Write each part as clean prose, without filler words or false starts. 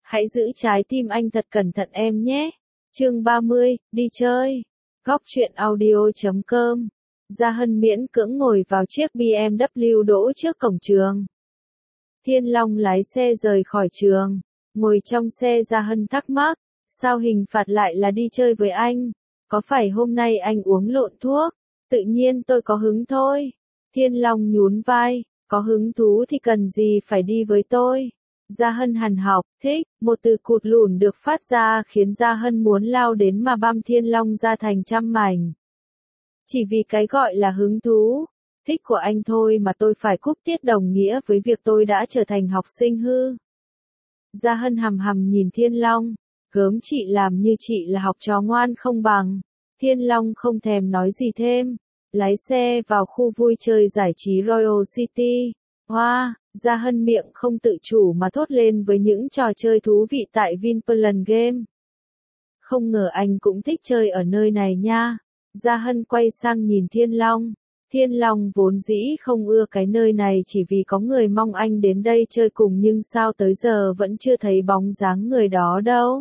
Hãy giữ trái tim anh thật cẩn thận em nhé. Chương 30, đi chơi. Góc truyện audio.com. Gia Hân miễn cưỡng ngồi vào chiếc BMW đỗ trước cổng trường. Thiên Long lái xe rời khỏi trường. Ngồi trong xe Gia Hân thắc mắc, sao hình phạt lại là đi chơi với anh? Có phải hôm nay anh uống lộn thuốc? Tự nhiên tôi có hứng thôi. Thiên Long nhún vai, có hứng thú thì cần gì phải đi với tôi? Gia Hân hằn học, thích, một từ cụt lủn được phát ra khiến Gia Hân muốn lao đến mà băm Thiên Long ra thành trăm mảnh. Chỉ vì cái gọi là hứng thú, thích của anh thôi mà tôi phải cúp tiết đồng nghĩa với việc tôi đã trở thành học sinh hư. Gia Hân hằm hằm nhìn Thiên Long, gớm chị làm như chị là học trò ngoan không bằng. Thiên Long không thèm nói gì thêm, lái xe vào khu vui chơi giải trí Royal City. Hoa, Gia Hân miệng không tự chủ mà thốt lên với những trò chơi thú vị tại Vinpearl Game. Không ngờ anh cũng thích chơi ở nơi này nha. Gia Hân quay sang nhìn Thiên Long. Thiên Long vốn dĩ không ưa cái nơi này chỉ vì có người mong anh đến đây chơi cùng nhưng sao tới giờ vẫn chưa thấy bóng dáng người đó đâu.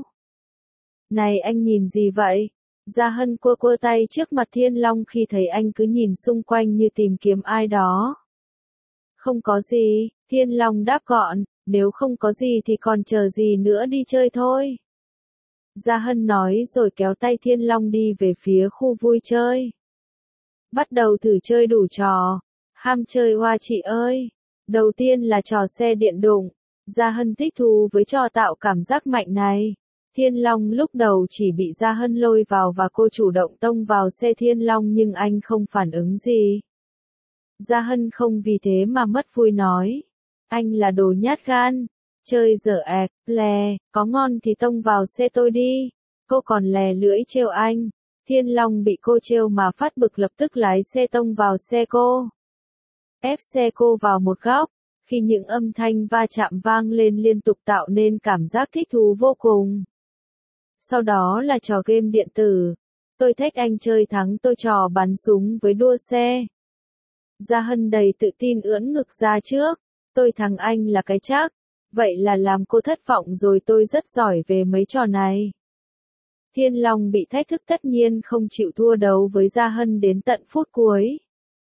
Này anh nhìn gì vậy? Gia Hân quơ quơ tay trước mặt Thiên Long khi thấy anh cứ nhìn xung quanh như tìm kiếm ai đó. Không có gì, Thiên Long đáp gọn, nếu không có gì thì còn chờ gì nữa đi chơi thôi. Gia Hân nói rồi kéo tay Thiên Long đi về phía khu vui chơi. Bắt đầu thử chơi đủ trò. Ham chơi hoa chị ơi. Đầu tiên là trò xe điện đụng. Gia Hân thích thú với trò tạo cảm giác mạnh này. Thiên Long lúc đầu chỉ bị Gia Hân lôi vào và cô chủ động tông vào xe Thiên Long nhưng anh không phản ứng gì. Gia Hân không vì thế mà mất vui nói. Anh là đồ nhát gan. Chơi dở ẹc, lè, có ngon thì tông vào xe tôi đi. Cô còn lè lưỡi trêu anh. Thiên Long bị cô trêu mà phát bực lập tức lái xe tông vào xe cô. Ép xe cô vào một góc. Khi những âm thanh va chạm vang lên liên tục tạo nên cảm giác thích thú vô cùng. Sau đó là trò game điện tử. Tôi thách anh chơi thắng tôi trò bắn súng với đua xe. Gia Hân đầy tự tin ưỡn ngực ra trước. Tôi thắng anh là cái chắc. Vậy là làm cô thất vọng rồi, tôi rất giỏi về mấy trò này. Thiên Long bị thách thức tất nhiên không chịu thua đấu với Gia Hân đến tận phút cuối.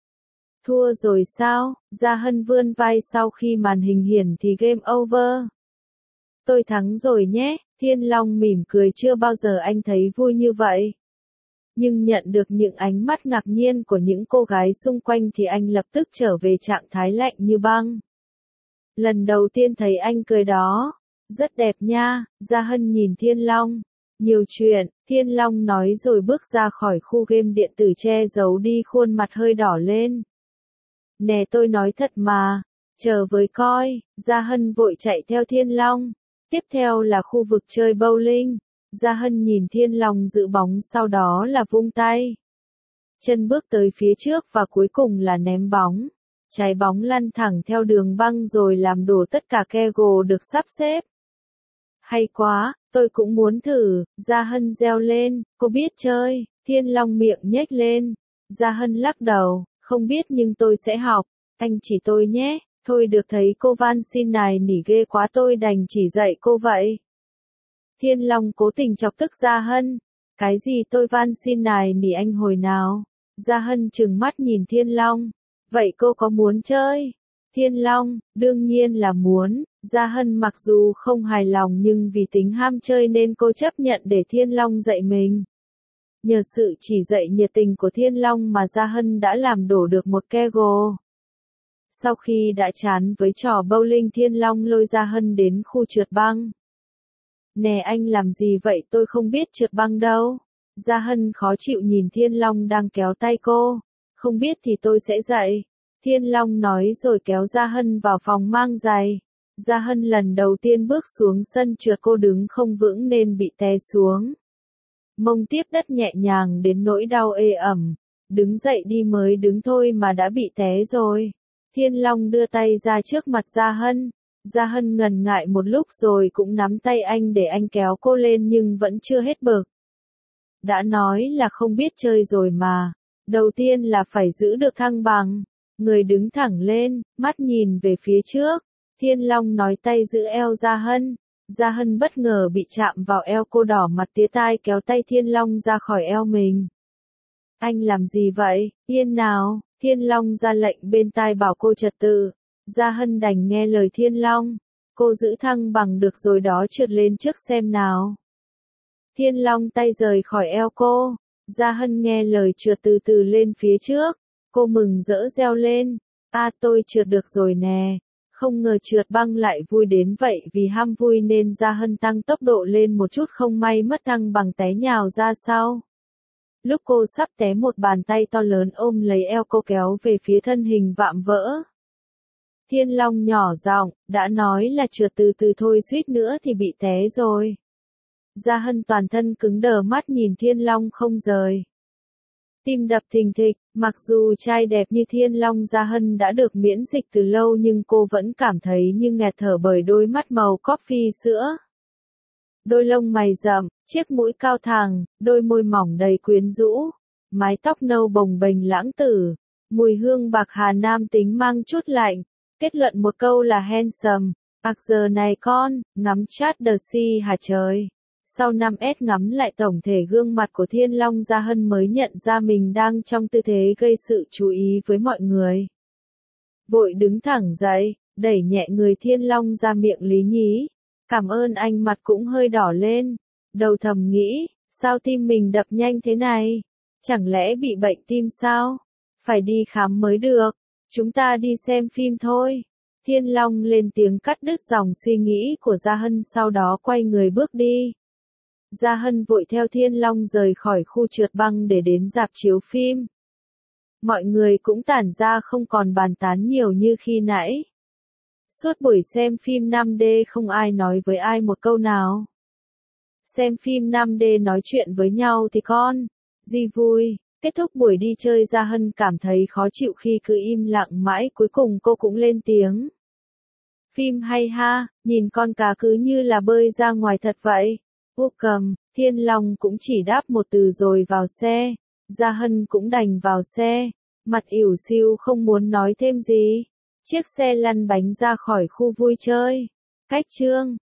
Thua rồi sao? Gia Hân vươn vai sau khi màn hình hiển thì game over. Tôi thắng rồi nhé. Thiên Long mỉm cười, chưa bao giờ anh thấy vui như vậy. Nhưng nhận được những ánh mắt ngạc nhiên của những cô gái xung quanh thì anh lập tức trở về trạng thái lạnh như băng. Lần đầu tiên thấy anh cười đó. Rất đẹp nha. Gia Hân nhìn Thiên Long. Nhiều chuyện, Thiên Long nói rồi bước ra khỏi khu game điện tử che giấu đi khuôn mặt hơi đỏ lên. Nè tôi nói thật mà. Chờ với coi. Gia Hân vội chạy theo Thiên Long. Tiếp theo là khu vực chơi bowling. Gia Hân nhìn Thiên Long giữ bóng sau đó là vung tay. Chân bước tới phía trước và cuối cùng là ném bóng. Trái bóng lăn thẳng theo đường băng rồi làm đổ tất cả kegel được sắp xếp. Hay quá, tôi cũng muốn thử. Gia Hân reo lên, cô biết chơi. Thiên Long miệng nhếch lên. Gia Hân lắc đầu, không biết nhưng tôi sẽ học. Anh chỉ tôi nhé. Thôi được, thấy cô van xin nài nỉ ghê quá tôi đành chỉ dạy cô vậy. Thiên Long cố tình chọc tức Gia Hân. Cái gì tôi van xin nài nỉ anh hồi nào? Gia Hân trừng mắt nhìn Thiên Long. Vậy cô có muốn chơi? Thiên Long, đương nhiên là muốn. Gia Hân mặc dù không hài lòng nhưng vì tính ham chơi nên cô chấp nhận để Thiên Long dạy mình. Nhờ sự chỉ dạy nhiệt tình của Thiên Long mà Gia Hân đã làm đổ được một kegel. Sau khi đã chán với trò bowling, Thiên Long lôi Gia Hân đến khu trượt băng. Nè anh làm gì vậy, tôi không biết trượt băng đâu. Gia Hân khó chịu nhìn Thiên Long đang kéo tay cô. Không biết thì tôi sẽ dạy. Thiên Long nói rồi kéo Gia Hân vào phòng mang giày. Gia Hân lần đầu tiên bước xuống sân trượt, cô đứng không vững nên bị té xuống. Mông tiếp đất nhẹ nhàng đến nỗi đau ê ẩm. Đứng dậy đi mới đứng thôi mà đã bị té rồi. Thiên Long đưa tay ra trước mặt Gia Hân. Gia Hân ngần ngại một lúc rồi cũng nắm tay anh để anh kéo cô lên nhưng vẫn chưa hết bực. Đã nói là không biết chơi rồi mà. Đầu tiên là phải giữ được thăng bằng. Người đứng thẳng lên, mắt nhìn về phía trước. Thiên Long nói tay giữ eo Gia Hân. Gia Hân bất ngờ bị chạm vào eo, cô đỏ mặt tía tai kéo tay Thiên Long ra khỏi eo mình. Anh làm gì vậy? Yên nào, Thiên Long ra lệnh bên tai bảo cô trật tự. Gia Hân đành nghe lời Thiên Long. Cô giữ thăng bằng được rồi đó, trượt lên trước xem nào. Thiên Long tay rời khỏi eo cô. Gia Hân nghe lời trượt từ từ lên phía trước. Cô mừng rỡ reo lên. Tôi trượt được rồi nè. Không ngờ trượt băng lại vui đến vậy, vì ham vui nên Gia Hân tăng tốc độ lên một chút, không may mất thăng bằng té nhào ra sau. Lúc cô sắp té, một bàn tay to lớn ôm lấy eo cô kéo về phía, thân hình vạm vỡ. Thiên Long nhỏ giọng, đã nói là trượt từ từ thôi, suýt nữa thì bị té rồi. Gia Hân toàn thân cứng đờ, mắt nhìn Thiên Long không rời. Tim đập thình thịch, mặc dù trai đẹp như Thiên Long Gia Hân đã được miễn dịch từ lâu, nhưng cô vẫn cảm thấy như nghẹt thở bởi đôi mắt màu coffee sữa. Đôi lông mày rậm, chiếc mũi cao thẳng, đôi môi mỏng đầy quyến rũ, mái tóc nâu bồng bềnh lãng tử, mùi hương bạc hà nam tính mang chút lạnh, kết luận một câu là handsome. Giờ này con, ngắm chat the sea hả trời. Sau 5S ngắm lại tổng thể gương mặt của Thiên Long, Gia Hân mới nhận ra mình đang trong tư thế gây sự chú ý với mọi người. Vội đứng thẳng dậy, đẩy nhẹ người Thiên Long ra miệng lý nhí. Cảm ơn anh, mặt cũng hơi đỏ lên. Đầu thầm nghĩ, sao tim mình đập nhanh thế này? Chẳng lẽ bị bệnh tim sao? Phải đi khám mới được. Chúng ta đi xem phim thôi. Thiên Long lên tiếng cắt đứt dòng suy nghĩ của Gia Hân, sau đó quay người bước đi. Gia Hân vội theo Thiên Long rời khỏi khu trượt băng để đến rạp chiếu phim. Mọi người cũng tản ra, không còn bàn tán nhiều như khi nãy. Suốt buổi xem phim 5D không ai nói với ai một câu nào. Xem phim 5D nói chuyện với nhau thì con gì vui. Kết thúc buổi đi chơi, Gia Hân cảm thấy khó chịu khi cứ im lặng mãi, cuối cùng cô cũng lên tiếng. Phim hay ha, nhìn con cá cứ như là bơi ra ngoài thật vậy. Cầm, Thiên Long cũng chỉ đáp một từ rồi vào xe. Gia Hân cũng đành vào xe, mặt ỉu xìu không muốn nói thêm gì. Chiếc xe lăn bánh ra khỏi khu vui chơi. Cách chương